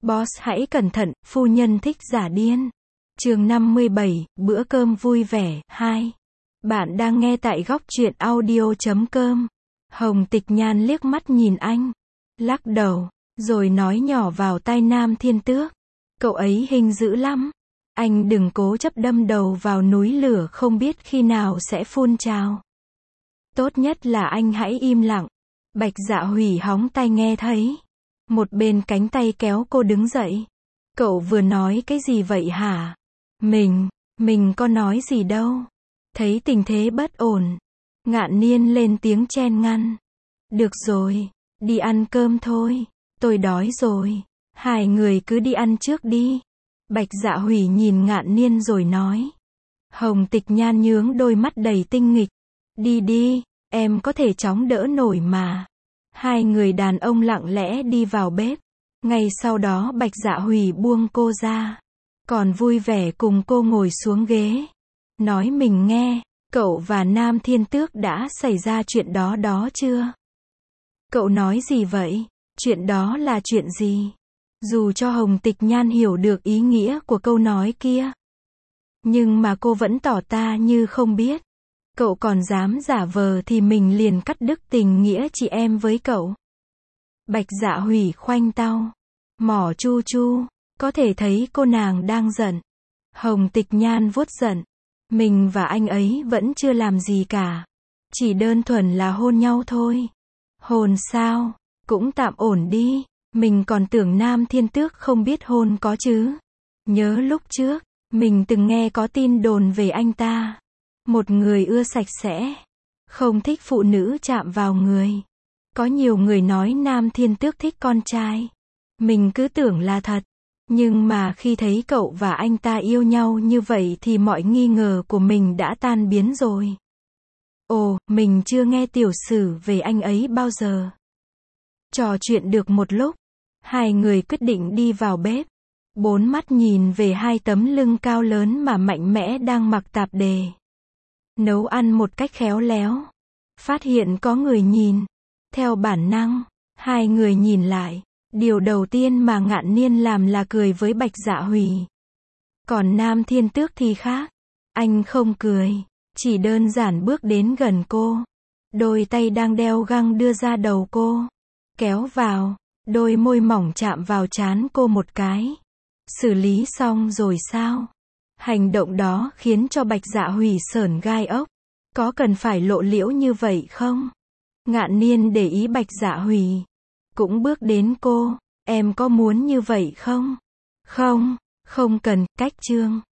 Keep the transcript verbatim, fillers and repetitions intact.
Boss hãy cẩn thận, phu nhân thích giả điên. Chương năm mươi bảy, bữa cơm vui vẻ, hai. Bạn đang nghe tại góc truyện audio chấm com. Hồng Tịch Nhan liếc mắt nhìn anh, lắc đầu, rồi nói nhỏ vào tai Nam Thiên Tước. Cậu ấy hình dữ lắm. Anh đừng cố chấp đâm đầu vào núi lửa không biết khi nào sẽ phun trào. Tốt nhất là anh hãy im lặng. Bạch Dạ Hủy hóng tai nghe thấy. Một bên cánh tay kéo cô đứng dậy. Cậu vừa nói cái gì vậy hả? Mình, mình có nói gì đâu. Thấy tình thế bất ổn. Ngạn Niên lên tiếng chen ngăn. Được rồi, đi ăn cơm thôi. Tôi đói rồi. Hai người cứ đi ăn trước đi. Bạch Dạ Hủy nhìn Ngạn Niên rồi nói. Hồng Tịch Nhan nhướng đôi mắt đầy tinh nghịch. Đi đi, em có thể chống đỡ nổi mà. Hai người đàn ông lặng lẽ đi vào bếp. Ngay sau đó Bạch Dạ Hủy buông cô ra. Còn vui vẻ cùng cô ngồi xuống ghế. Nói mình nghe, cậu và Nam Thiên Tước đã xảy ra chuyện đó đó chưa? Cậu nói gì vậy? Chuyện đó là chuyện gì? Dù cho Hồng Tịch Nhan hiểu được ý nghĩa của câu nói kia. Nhưng mà cô vẫn tỏ ta như không biết. Cậu còn dám giả vờ thì mình liền cắt đứt tình nghĩa chị em với cậu. Bạch Dạ Hủy khoanh tao. Mỏ chu chu. Có thể thấy cô nàng đang giận. Hồng Tịch Nhan vuốt giận. Mình và anh ấy vẫn chưa làm gì cả. Chỉ đơn thuần là hôn nhau thôi. Hôn sao? Cũng tạm ổn đi. Mình còn tưởng Nam Thiên Tước không biết hôn có chứ. Nhớ lúc trước, mình từng nghe có tin đồn về anh ta. Một người ưa sạch sẽ. Không thích phụ nữ chạm vào người. Có nhiều người nói Nam Thiên Tước thích con trai. Mình cứ tưởng là thật. Nhưng mà khi thấy cậu và anh ta yêu nhau như vậy thì mọi nghi ngờ của mình đã tan biến rồi. Ồ, mình chưa nghe tiểu sử về anh ấy bao giờ. Trò chuyện được một lúc, hai người quyết định đi vào bếp. Bốn mắt nhìn về hai tấm lưng cao lớn mà mạnh mẽ đang mặc tạp dề. Nấu ăn một cách khéo léo. Phát hiện có người nhìn. Theo bản năng, hai người nhìn lại. Điều đầu tiên mà Ngạn Niên làm là cười với Bạch Dạ Hủy. Còn Nam Thiên Tước thì khác. Anh không cười, chỉ đơn giản bước đến gần cô. Đôi tay đang đeo găng đưa ra đầu cô. Kéo vào, đôi môi mỏng chạm vào trán cô một cái. Xử lý xong rồi sao? Hành động đó khiến cho Bạch Dạ Hủy sởn gai ốc. Có cần phải lộ liễu như vậy không? Ngạn Niên để ý Bạch Dạ Hủy. Cũng bước đến cô. Em có muốn như vậy không? Không, không cần, cách chương.